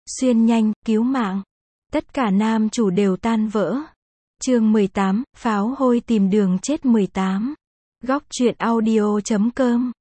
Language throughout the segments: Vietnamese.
xuyên nhanh, cứu mạng. Tất cả nam chủ đều tan vỡ. Chương 18, pháo hôi tìm đường chết 18. Góc truyện audio.com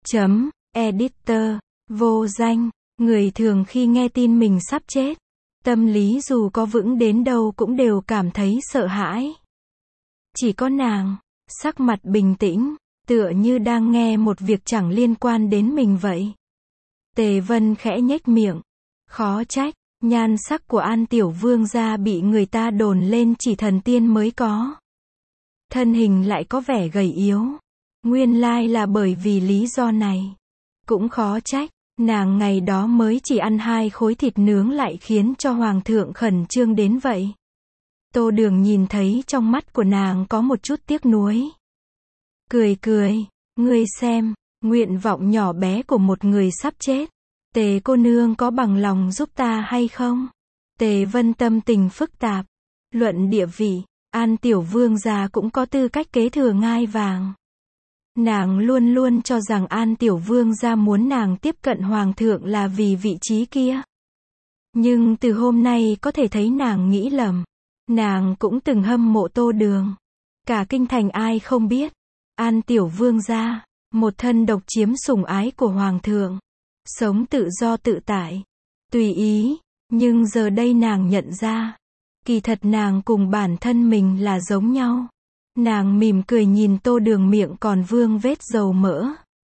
Editor, vô danh. Người thường khi nghe tin mình sắp chết, tâm lý dù có vững đến đâu cũng đều cảm thấy sợ hãi. Chỉ có nàng, sắc mặt bình tĩnh, tựa như đang nghe một việc chẳng liên quan đến mình vậy. Tề Vân khẽ nhếch miệng. Khó trách, nhan sắc của An Tiểu Vương gia bị người ta đồn lên chỉ thần tiên mới có. Thân hình lại có vẻ gầy yếu. Nguyên lai là bởi vì lý do này. Cũng khó trách, nàng ngày đó mới chỉ ăn 2 khối thịt nướng lại khiến cho hoàng thượng khẩn trương đến vậy. Tô Đường nhìn thấy trong mắt của nàng có một chút tiếc nuối. Cười cười, ngươi xem, nguyện vọng nhỏ bé của một người sắp chết. Tề cô nương có bằng lòng giúp ta hay không? Tề Vân tâm tình phức tạp. Luận địa vị, An Tiểu Vương gia cũng có tư cách kế thừa ngai vàng. Nàng luôn luôn cho rằng An Tiểu Vương gia muốn nàng tiếp cận hoàng thượng là vì vị trí kia. Nhưng từ hôm nay có thể thấy nàng nghĩ lầm. Nàng cũng từng hâm mộ Tô Đường. Cả kinh thành ai không biết. An Tiểu Vương gia, một thân độc chiếm sủng ái của hoàng thượng. Sống tự do tự tại, tùy ý, nhưng giờ đây nàng nhận ra, kỳ thật nàng cùng bản thân mình là giống nhau. Nàng mỉm cười nhìn Tô Đường miệng còn vương vết dầu mỡ.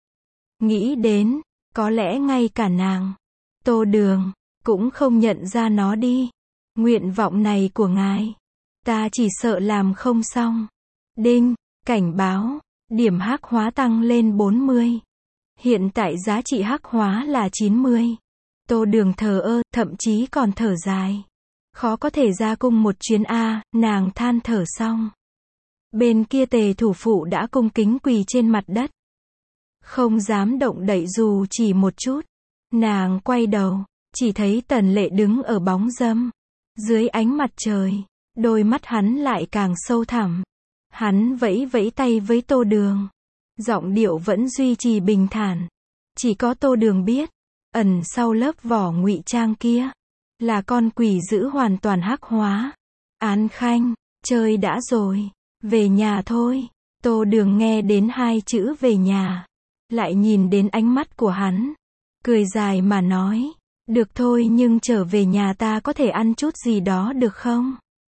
Nghĩ đến, có lẽ ngay cả nàng, Tô Đường, cũng không nhận ra nó đi. Nguyện vọng này của ngài, ta chỉ sợ làm không xong. Đinh, cảnh báo, điểm hắc hóa tăng lên 40. Hiện tại giá trị hắc hóa là 90. Tô Đường thờ ơ, thậm chí còn thở dài. Khó có thể ra cung một chuyến a, nàng than thở xong. Bên kia Tề thủ phụ đã cung kính quỳ trên mặt đất. Không dám động đậy dù chỉ một chút. Nàng quay đầu, chỉ thấy Tần Lệ đứng ở bóng râm. Dưới ánh mặt trời, đôi mắt hắn lại càng sâu thẳm. Hắn vẫy vẫy tay với Tô Đường. Giọng điệu vẫn duy trì bình thản. Chỉ có Tô Đường biết, ẩn sau lớp vỏ ngụy trang kia, là con quỷ dữ hoàn toàn hắc hóa. Án Khanh, chơi đã rồi, về nhà thôi. Tô Đường nghe đến 2 chữ về nhà, lại nhìn đến ánh mắt của hắn, cười dài mà nói, được thôi nhưng trở về nhà ta có thể ăn chút gì đó được không?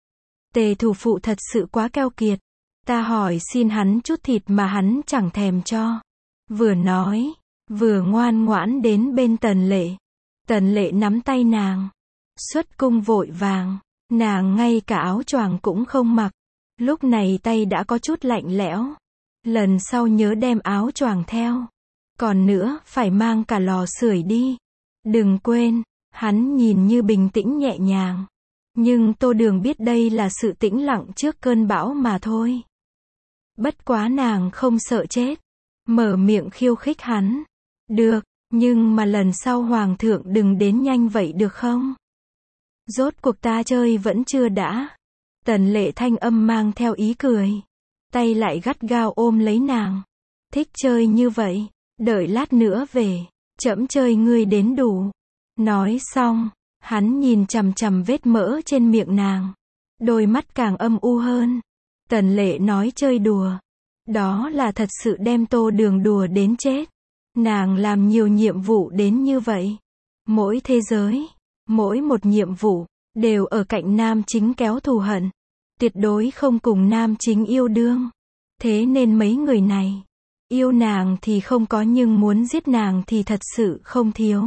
Tề thủ phụ thật sự quá keo kiệt. Ta hỏi xin hắn chút thịt mà hắn chẳng thèm cho. Vừa nói, vừa ngoan ngoãn đến bên Tần Lệ. Tần Lệ nắm tay nàng. Xuất cung vội vàng, nàng ngay cả áo choàng cũng không mặc. Lúc này tay đã có chút lạnh lẽo. Lần sau nhớ đem áo choàng theo. Còn nữa, phải mang cả lò sưởi đi. Đừng quên, hắn nhìn như bình tĩnh nhẹ nhàng. Nhưng Tô Đường biết đây là sự tĩnh lặng trước cơn bão mà thôi. Bất quá nàng không sợ chết. Mở miệng khiêu khích hắn. Được, nhưng mà lần sau hoàng thượng đừng đến nhanh vậy được không? Rốt cuộc ta chơi vẫn chưa đã. Tần Lệ thanh âm mang theo ý cười. Tay lại gắt gao ôm lấy nàng. Thích chơi như vậy, đợi lát nữa về, trẫm chơi ngươi đến đủ. Nói xong, hắn nhìn chằm chằm vết mỡ trên miệng nàng. Đôi mắt càng âm u hơn. Tần Lệ nói chơi đùa. Đó là thật sự đem Tô Đường đùa đến chết. Nàng làm nhiều nhiệm vụ đến như vậy. Mỗi thế giới, mỗi một nhiệm vụ, đều ở cạnh nam chính kéo thù hận. Tuyệt đối không cùng nam chính yêu đương. Thế nên mấy người này, yêu nàng thì không có nhưng muốn giết nàng thì thật sự không thiếu.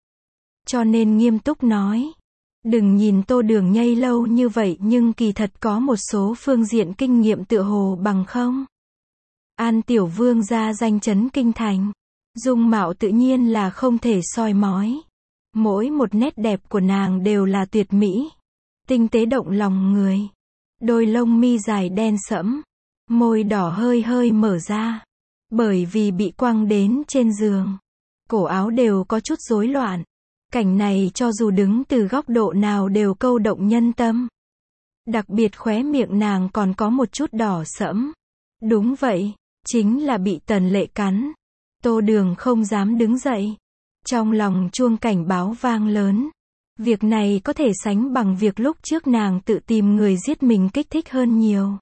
Cho nên nghiêm túc nói. Đừng nhìn Tô Đường nhây lâu như vậy nhưng kỳ thật có một số phương diện kinh nghiệm tựa hồ bằng không. An Tiểu Vương gia danh chấn kinh thành. Dung mạo tự nhiên là không thể soi mói. Mỗi một nét đẹp của nàng đều là tuyệt mỹ. Tinh tế động lòng người. Đôi lông mi dài đen sẫm. Môi đỏ hơi hơi mở ra. Bởi vì bị quăng đến trên giường. Cổ áo đều có chút rối loạn. Cảnh này cho dù đứng từ góc độ nào đều câu động nhân tâm. Đặc biệt khóe miệng nàng còn có một chút đỏ sẫm. Đúng vậy, chính là bị Tần Lệ cắn. Tô Đường không dám đứng dậy. Trong lòng chuông cảnh báo vang lớn. Việc này có thể sánh bằng việc lúc trước nàng tự tìm người giết mình kích thích hơn nhiều.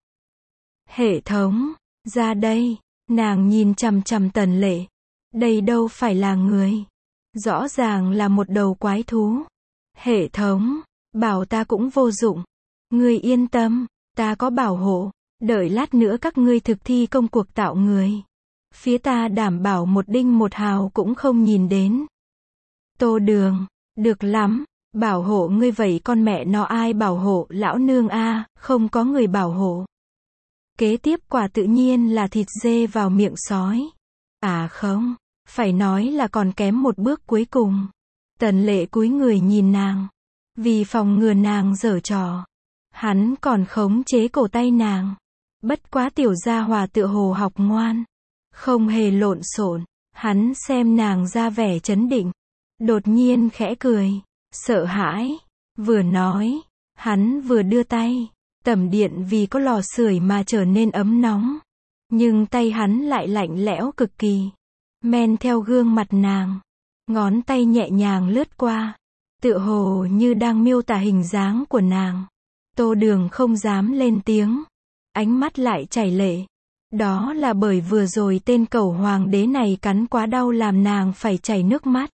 Hệ thống, ra đây, nàng nhìn chằm chằm Tần Lệ. Đây đâu phải là người. Rõ ràng là một đầu quái thú. Hệ thống, bảo ta cũng vô dụng. Ngươi yên tâm, ta có bảo hộ. Đợi lát nữa các ngươi thực thi công cuộc tạo người. Phía ta đảm bảo một đinh một hào cũng không nhìn đến. Tô Đường, được lắm, bảo hộ ngươi vậy con mẹ nó ai bảo hộ lão nương a, không có người bảo hộ. Kế tiếp quả tự nhiên là thịt dê vào miệng sói. À không, phải nói là còn kém một bước cuối cùng. Tần Lệ cúi người nhìn nàng. Vì phòng ngừa nàng giở trò, hắn còn khống chế cổ tay nàng. Bất quá tiểu gia hòa tựa hồ học ngoan. Không hề lộn xộn, hắn xem nàng ra vẻ trấn định. Đột nhiên khẽ cười, sợ hãi. Vừa nói, hắn vừa đưa tay. Tẩm điện vì có lò sưởi mà trở nên ấm nóng. Nhưng tay hắn lại lạnh lẽo cực kỳ. Men theo gương mặt nàng. Ngón tay nhẹ nhàng lướt qua. Tựa hồ như đang miêu tả hình dáng của nàng. Tô Đường không dám lên tiếng. Ánh mắt lại chảy lệ. Đó là bởi vừa rồi tên cẩu hoàng đế này cắn quá đau làm nàng phải chảy nước mắt.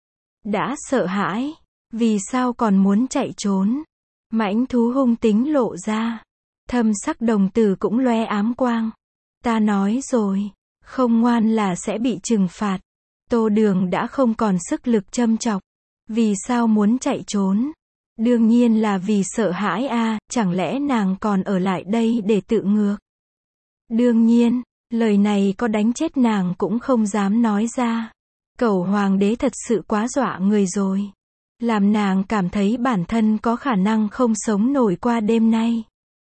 Đã sợ hãi. Vì sao còn muốn chạy trốn? Mãnh thú hung tính lộ ra. Thâm sắc đồng tử cũng loe ám quang. Ta nói rồi, không ngoan là sẽ bị trừng phạt. Tô Đường đã không còn sức lực châm chọc. Vì sao muốn chạy trốn? Đương nhiên là vì sợ hãi a, chẳng lẽ nàng còn ở lại đây để tự ngược? Đương nhiên, lời này có đánh chết nàng cũng không dám nói ra. Cẩu hoàng đế thật sự quá dọa người rồi. Làm nàng cảm thấy bản thân có khả năng không sống nổi qua đêm nay.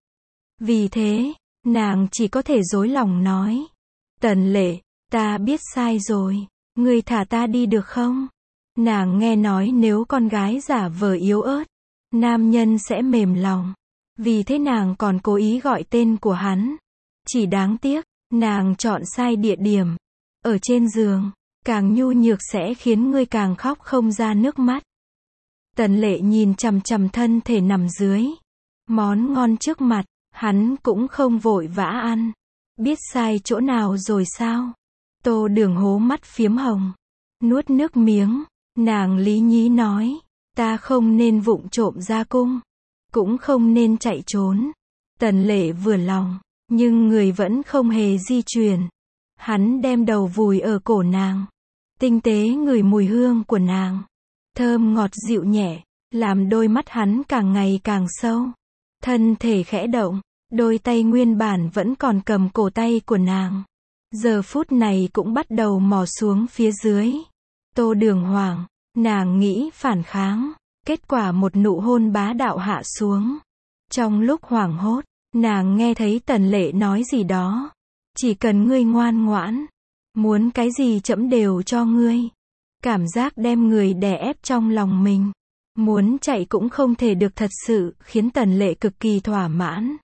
Vì thế, nàng chỉ có thể dối lòng nói. Tần Lệ, ta biết sai rồi. Ngươi thả ta đi được không? Nàng nghe nói nếu con gái giả vờ yếu ớt, nam nhân sẽ mềm lòng. Vì thế nàng còn cố ý gọi tên của hắn. Chỉ đáng tiếc, nàng chọn sai địa điểm. Ở trên giường, càng nhu nhược sẽ khiến ngươi càng khóc không ra nước mắt. Tần Lệ nhìn chằm chằm thân thể nằm dưới. Món ngon trước mặt, hắn cũng không vội vã ăn. Biết sai chỗ nào rồi sao? Tô Đường hố mắt phiếm hồng. Nuốt nước miếng, nàng lý nhí nói. Ta không nên vụng trộm ra cung. Cũng không nên chạy trốn. Tần Lệ vừa lòng, nhưng người vẫn không hề di chuyển. Hắn đem đầu vùi ở cổ nàng. Tinh tế ngửi mùi hương của nàng. Thơm ngọt dịu nhẹ, làm đôi mắt hắn càng ngày càng sâu. Thân thể khẽ động, đôi tay nguyên bản vẫn còn cầm cổ tay của nàng. Giờ phút này cũng bắt đầu mò xuống phía dưới. Tô Đường hoảng, nàng nghĩ phản kháng. Kết quả một nụ hôn bá đạo hạ xuống. Trong lúc hoảng hốt, nàng nghe thấy Tần Lệ nói gì đó. Chỉ cần ngươi ngoan ngoãn, muốn cái gì trẫm đều cho ngươi. Cảm giác đem người đè ép trong lòng mình. Muốn chạy cũng không thể được thật sự, khiến Tần Lệ cực kỳ thỏa mãn.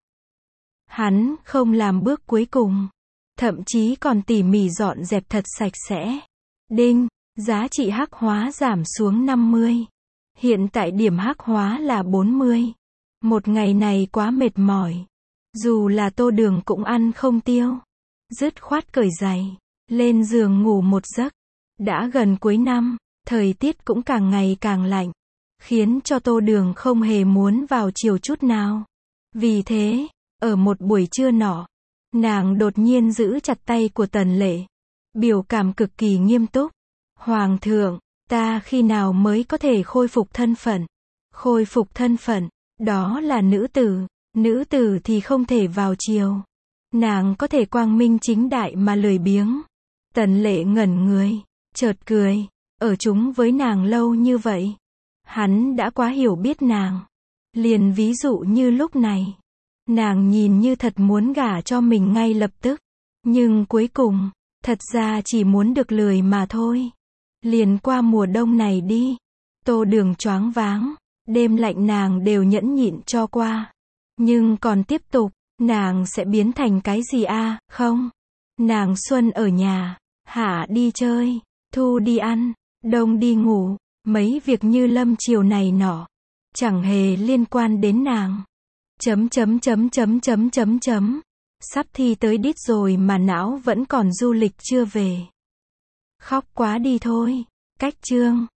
Hắn không làm bước cuối cùng. Thậm chí còn tỉ mỉ dọn dẹp thật sạch sẽ. Đinh, giá trị hắc hóa giảm xuống 50. Hiện tại điểm hắc hóa là 40. Một ngày này quá mệt mỏi. Dù là Tô Đường cũng ăn không tiêu. Dứt khoát cởi giày, lên giường ngủ một giấc. Đã gần cuối năm, thời tiết cũng càng ngày càng lạnh. Khiến cho Tô Đường không hề muốn vào chiều chút nào. Vì thế, ở một buổi trưa nọ, nàng đột nhiên giữ chặt tay của Tần Lệ. Biểu cảm cực kỳ nghiêm túc. Hoàng thượng, ta khi nào mới có thể khôi phục thân phận? Khôi phục thân phận, đó là nữ tử. Nữ tử thì không thể vào triều. Nàng có thể quang minh chính đại mà lười biếng. Tần Lệ ngẩn người, chợt cười. Ở chung với nàng lâu như vậy, hắn đã quá hiểu biết nàng. Liền ví dụ như lúc này, nàng nhìn như thật muốn gả cho mình ngay lập tức. Nhưng cuối cùng, thật ra chỉ muốn được lười mà thôi. Liền qua mùa đông này đi. Tô Đường choáng váng. Đêm lạnh nàng đều nhẫn nhịn cho qua. Nhưng còn tiếp tục, nàng sẽ biến thành cái gì a? Không. Nàng xuân ở nhà, hạ đi chơi, thu đi ăn, đông đi ngủ. Mấy việc như lâm chiều này nọ, chẳng hề liên quan đến nàng. Sắp thi tới đít rồi mà não vẫn còn du lịch chưa về. Khóc quá đi thôi. Cách chương